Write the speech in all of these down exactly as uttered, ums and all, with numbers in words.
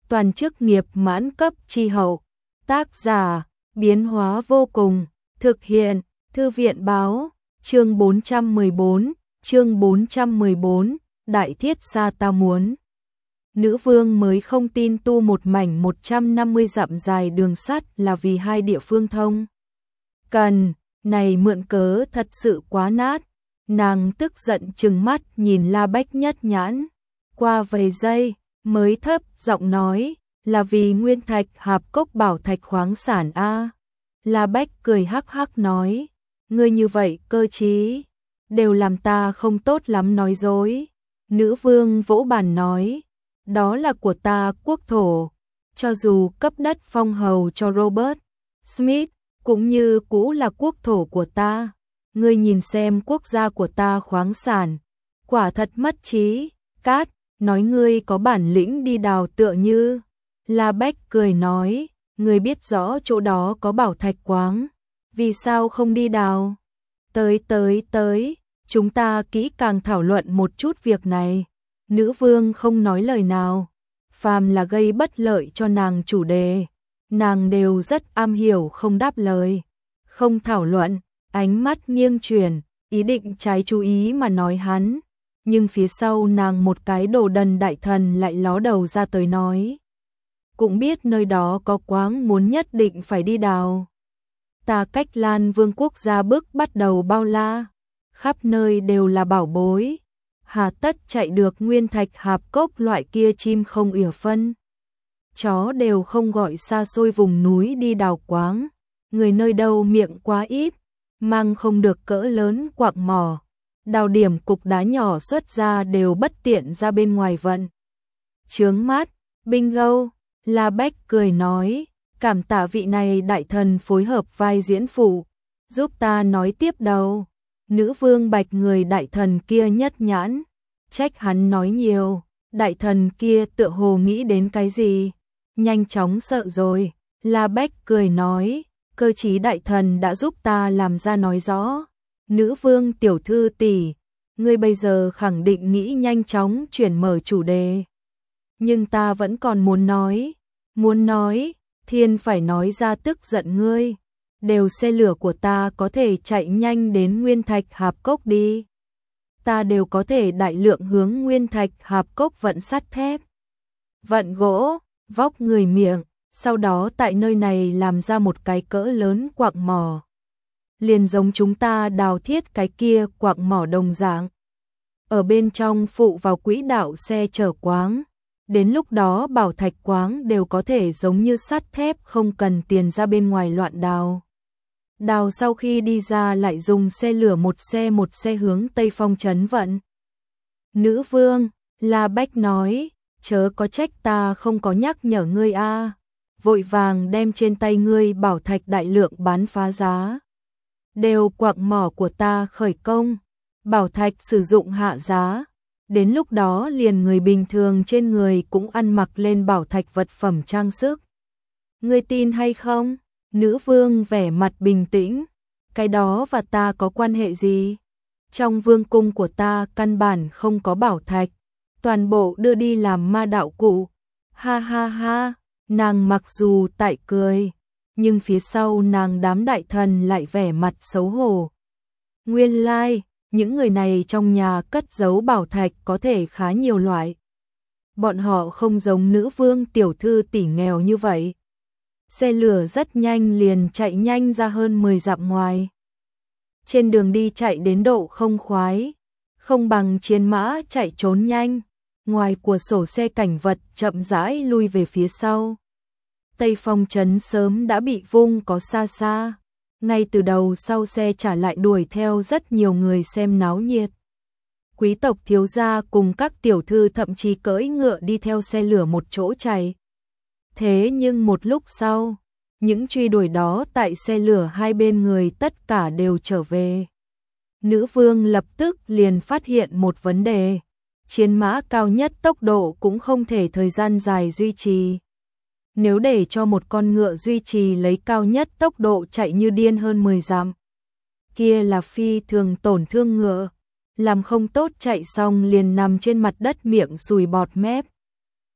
toàn chức nghiệp mãn cấp chi hậu. Tác giả, biến hóa vô cùng, thực hiện, Thư viện báo, chương bốn trăm mười bốn, chương bốn trăm mười bốn, Đại Thiết Xa ta muốn. Nữ vương mới không tin tu một mảnh một trăm năm mươi dặm dài đường sắt là vì hai địa phương thông. Cần, này mượn cớ thật sự quá nát. Nàng tức giận trừng mắt nhìn La Bách nhất nhãn. Qua vài giây, mới thấp giọng nói, là vì nguyên thạch hạp cốc bảo thạch khoáng sản a. La Bách cười hắc hắc nói, ngươi như vậy cơ trí, đều làm ta không tốt lắm nói dối. Nữ vương vỗ bàn nói, đó là của ta quốc thổ, cho dù cấp đất phong hầu cho Robert Smith, cũng như cũ là quốc thổ của ta. Ngươi nhìn xem quốc gia của ta khoáng sản, quả thật mất trí. Cát, nói ngươi có bản lĩnh đi đào tựa như. La Bách cười nói, ngươi biết rõ chỗ đó có bảo thạch khoáng, vì sao không đi đào? Tới tới tới, chúng ta kỹ càng thảo luận một chút việc này. Nữ vương không nói lời nào, phàm là gây bất lợi cho nàng chủ đề, nàng đều rất am hiểu không đáp lời, không thảo luận. Ánh mắt nghiêng chuyển, ý định trái chú ý mà nói hắn, nhưng phía sau nàng một cái đồ đần đại thần lại ló đầu ra tới nói. Cũng biết nơi đó có khoáng muốn nhất định phải đi đào. Ta cách Lan Vương quốc gia bước bắt đầu bao la, khắp nơi đều là bảo bối, hà tất chạy được nguyên thạch hạp cốc loại kia chim không ỉa phân. Chó đều không gọi xa xôi vùng núi đi đào khoáng, người nơi đâu miệng quá ít. Mang không được cỡ lớn quạng mỏ, đào điểm cục đá nhỏ xuất ra đều bất tiện ra bên ngoài vận. Chướng mắt, bingo, La Bách cười nói, cảm tạ vị này đại thần phối hợp vai diễn phụ, giúp ta nói tiếp đầu. Nữ vương bạch người đại thần kia nhất nhãn, trách hắn nói nhiều, đại thần kia tựa hồ nghĩ đến cái gì, nhanh chóng sợ rồi. La Bách cười nói, cơ trí đại thần đã giúp ta làm ra nói rõ. Nữ vương tiểu thư tỷ, ngươi bây giờ khẳng định nghĩ nhanh chóng chuyển mở chủ đề. Nhưng ta vẫn còn muốn nói, muốn nói, thiên phải nói ra tức giận ngươi. Đều xe lửa của ta có thể chạy nhanh đến nguyên thạch hạp cốc đi. Ta đều có thể đại lượng hướng nguyên thạch hạp cốc vận sắt thép, vận gỗ, vóc người miệng. Sau đó tại nơi này làm ra một cái cỡ lớn quạng mỏ. Liền giống chúng ta đào thiết cái kia quạng mỏ đồng dạng. Ở bên trong phụ vào quỹ đạo xe chở khoáng. Đến lúc đó bảo thạch khoáng đều có thể giống như sắt thép không cần tiền ra bên ngoài loạn đào. Đào sau khi đi ra lại dùng xe lửa một xe một xe hướng Tây Phong trấn vận. Nữ vương, La Bách nói, chớ có trách ta không có nhắc nhở ngươi a. Vội vàng đem trên tay ngươi bảo thạch đại lượng bán phá giá. Đều quạng mỏ của ta khởi công, bảo thạch sử dụng hạ giá. Đến lúc đó liền người bình thường trên người cũng ăn mặc lên bảo thạch vật phẩm trang sức. Ngươi tin hay không? Nữ vương vẻ mặt bình tĩnh. Cái đó và ta có quan hệ gì? Trong vương cung của ta căn bản không có bảo thạch, toàn bộ đưa đi làm ma đạo cụ. Ha ha ha. Nàng mặc dù tại cười, nhưng phía sau nàng đám đại thần lại vẻ mặt xấu hổ. Nguyên lai, like, những người này trong nhà cất giấu bảo thạch có thể khá nhiều loại. Bọn họ không giống nữ vương tiểu thư tỷ nghèo như vậy. Xe lửa rất nhanh liền chạy nhanh ra hơn mười dặm ngoài. Trên đường đi chạy đến độ không khoái, không bằng chiến mã chạy trốn nhanh. Ngoài của sổ xe cảnh vật chậm rãi lui về phía sau. Tây Phong trấn sớm đã bị vung có xa xa. Ngay từ đầu sau xe trả lại đuổi theo rất nhiều người xem náo nhiệt. Quý tộc thiếu gia cùng các tiểu thư thậm chí cưỡi ngựa đi theo xe lửa một chỗ chạy. Thế nhưng một lúc sau, những truy đuổi đó tại xe lửa hai bên người tất cả đều trở về. Nữ vương lập tức liền phát hiện một vấn đề. Chiến mã cao nhất tốc độ cũng không thể thời gian dài duy trì. Nếu để cho một con ngựa duy trì lấy cao nhất tốc độ chạy như điên hơn mười dặm, kia là phi thường tổn thương ngựa, làm không tốt chạy xong liền nằm trên mặt đất miệng sùi bọt mép.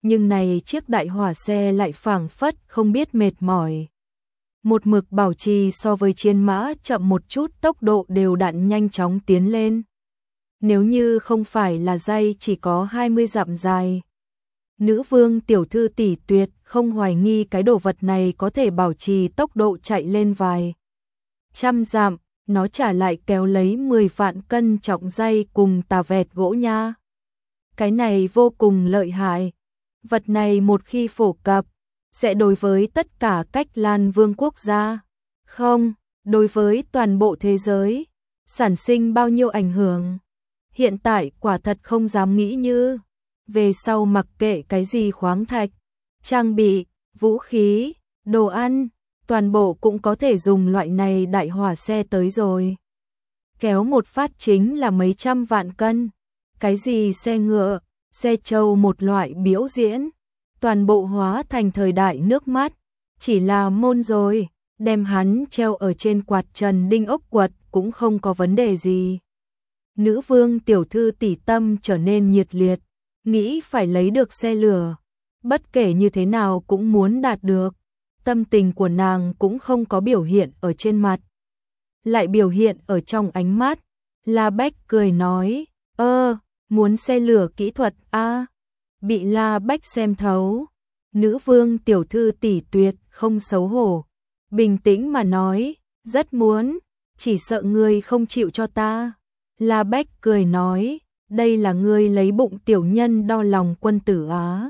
nhưng này chiếc đại hỏa xe lại phảng phất không biết mệt mỏi. Một mực bảo trì so với chiến mã chậm một chút, tốc độ đều đặn nhanh chóng tiến lên. Nếu như không phải là dây chỉ có hai mươi dặm dài, nữ vương tiểu thư tỷ tuyệt không hoài nghi cái đồ vật này có thể bảo trì tốc độ chạy lên vài trăm dặm, nó trả lại kéo lấy mười vạn cân trọng dây cùng tà vẹt gỗ nha. Cái này vô cùng lợi hại. Vật này một khi phổ cập, sẽ đối với tất cả Cách Lan Vương quốc gia, không, đối với toàn bộ thế giới, sản sinh bao nhiêu ảnh hưởng. Hiện tại quả thật không dám nghĩ như, về sau mặc kệ cái gì khoáng thạch, trang bị, vũ khí, đồ ăn, toàn bộ cũng có thể dùng loại này đại hỏa xe tới rồi. Kéo một phát chính là mấy trăm vạn cân, cái gì xe ngựa, xe trâu một loại biểu diễn, toàn bộ hóa thành thời đại nước mắt, chỉ là môn rồi, đem hắn treo ở trên quạt trần đinh ốc quật cũng không có vấn đề gì. Nữ vương tiểu thư tỷ tâm trở nên nhiệt liệt, nghĩ phải lấy được xe lửa, bất kể như thế nào cũng muốn đạt được. Tâm tình của nàng cũng không có biểu hiện ở trên mặt, lại biểu hiện ở trong ánh mắt. La Bách cười nói, ơ, muốn xe lửa kỹ thuật a à? Bị La Bách xem thấu. Nữ vương tiểu thư tỷ tuyệt không xấu hổ, bình tĩnh mà nói, rất muốn, chỉ sợ ngươi không chịu cho ta. La Bách cười nói, đây là ngươi lấy bụng tiểu nhân đo lòng quân tử á.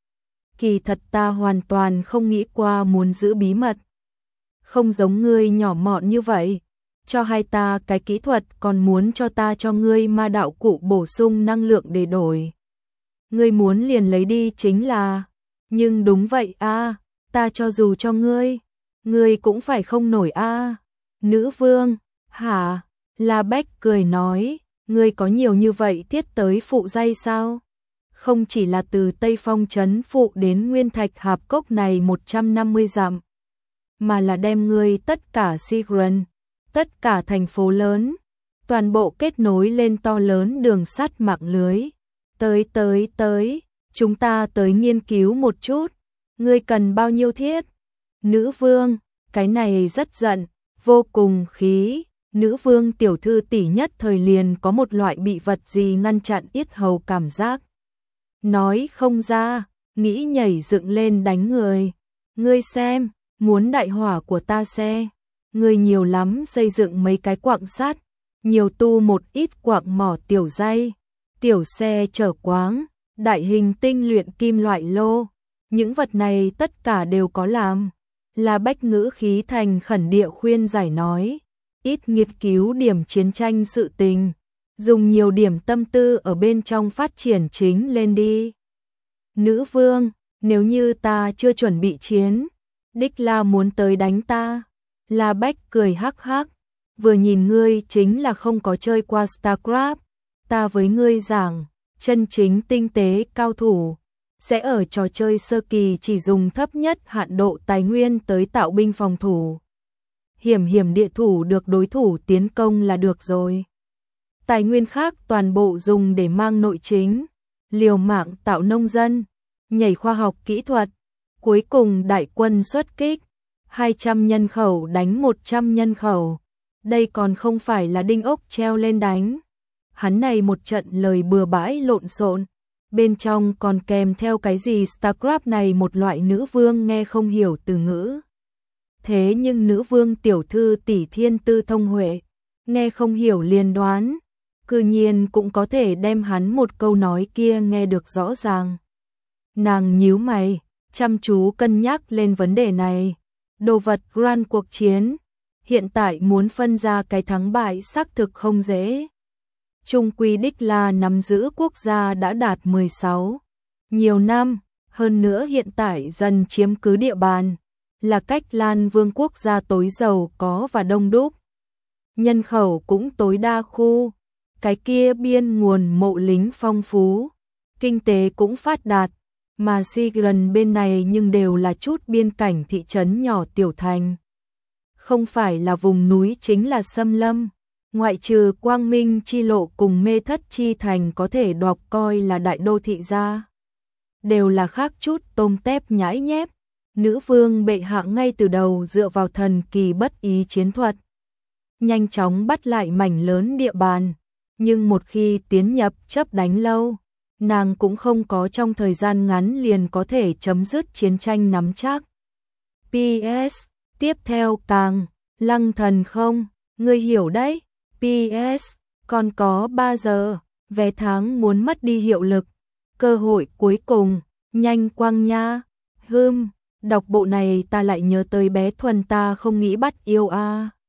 Kỳ thật ta hoàn toàn không nghĩ qua muốn giữ bí mật. Không giống ngươi nhỏ mọn như vậy, cho hai ta cái kỹ thuật còn muốn cho ta cho ngươi ma đạo cụ bổ sung năng lượng để đổi. Ngươi muốn liền lấy đi chính là, nhưng đúng vậy a, ta cho dù cho ngươi, ngươi cũng phải không nổi a. Nữ vương, hả? La Bách cười nói, ngươi có nhiều như vậy tiết tới phụ dây sao? Không chỉ là từ Tây Phong trấn phụ đến Nguyên Thạch Hạp Cốc này một trăm năm mươi dặm, mà là đem ngươi tất cả Sigran, tất cả thành phố lớn, toàn bộ kết nối lên to lớn đường sắt mạng lưới. Tới tới tới, chúng ta tới nghiên cứu một chút, ngươi cần bao nhiêu thiết? Nữ vương, cái này rất giận, vô cùng khí. Nữ vương tiểu thư tỷ nhất thời liền có một loại bị vật gì ngăn chặn yết hầu cảm giác. Nói không ra, nghĩ nhảy dựng lên đánh người. Ngươi xem, muốn đại hỏa của ta xe. Ngươi nhiều lắm xây dựng mấy cái quặng sắt, nhiều tu một ít quặng mỏ tiểu dây, tiểu xe chở quáng, đại hình tinh luyện kim loại lô. Những vật này tất cả đều có làm. La Bách ngữ khí thành khẩn địa khuyên giải nói. Ít nghiên cứu điểm chiến tranh sự tình, dùng nhiều điểm tâm tư ở bên trong phát triển chính lên đi. Nữ vương, nếu như ta chưa chuẩn bị chiến, đích là muốn tới đánh ta. La Bách cười hắc hắc, vừa nhìn ngươi chính là không có chơi qua StarCraft, ta với ngươi giảng, chân chính tinh tế cao thủ, sẽ ở trò chơi sơ kỳ chỉ dùng thấp nhất hạn độ tài nguyên tới tạo binh phòng thủ. Hiểm hiểm địa thủ được đối thủ tiến công là được rồi. Tài nguyên khác toàn bộ dùng để mang nội chính, liều mạng tạo nông dân, nhảy khoa học kỹ thuật, cuối cùng đại quân xuất kích, hai trăm nhân khẩu đánh một trăm nhân khẩu. Đây còn không phải là đinh ốc treo lên đánh. Hắn này một trận lời bừa bãi lộn xộn, bên trong còn kèm theo cái gì StarCraft này một loại nữ vương nghe không hiểu từ ngữ. Thế nhưng nữ vương tiểu thư tỷ thiên tư thông huệ, nghe không hiểu liền đoán, cư nhiên cũng có thể đem hắn một câu nói kia nghe được rõ ràng. Nàng nhíu mày, chăm chú cân nhắc lên vấn đề này. Đồ vật Grand cuộc chiến, hiện tại muốn phân ra cái thắng bại xác thực không dễ. Trung quy đích là nắm giữ quốc gia đã đạt mười sáu nhiều năm, hơn nữa hiện tại dần chiếm cứ địa bàn, là Cách Lan Vương quốc gia tối giàu có và đông đúc. Nhân khẩu cũng tối đa khu, cái kia biên nguồn mộ lính phong phú, kinh tế cũng phát đạt, mà Sigran bên này nhưng đều là chút biên cảnh thị trấn nhỏ tiểu thành. Không phải là vùng núi chính là xâm lâm, ngoại trừ Quang Minh chi lộ cùng Mê Thất chi thành có thể đọc coi là đại đô thị ra. đều là khác chút tôm tép nhãi nhép. Nữ vương bệ hạ ngay từ đầu dựa vào thần kỳ bất ý chiến thuật, nhanh chóng bắt lại mảnh lớn địa bàn, nhưng một khi tiến nhập chấp đánh lâu, nàng cũng không có trong thời gian ngắn liền có thể chấm dứt chiến tranh nắm chắc. pê ét tiếp theo càng lăng thần không, ngươi hiểu đấy. pê ét còn có ba giờ, vé tháng muốn mất đi hiệu lực, cơ hội cuối cùng, nhanh quăng nha. Hừm, đọc bộ này ta lại nhớ tới bé Thuần ta không nghĩ bắt yêu a. À.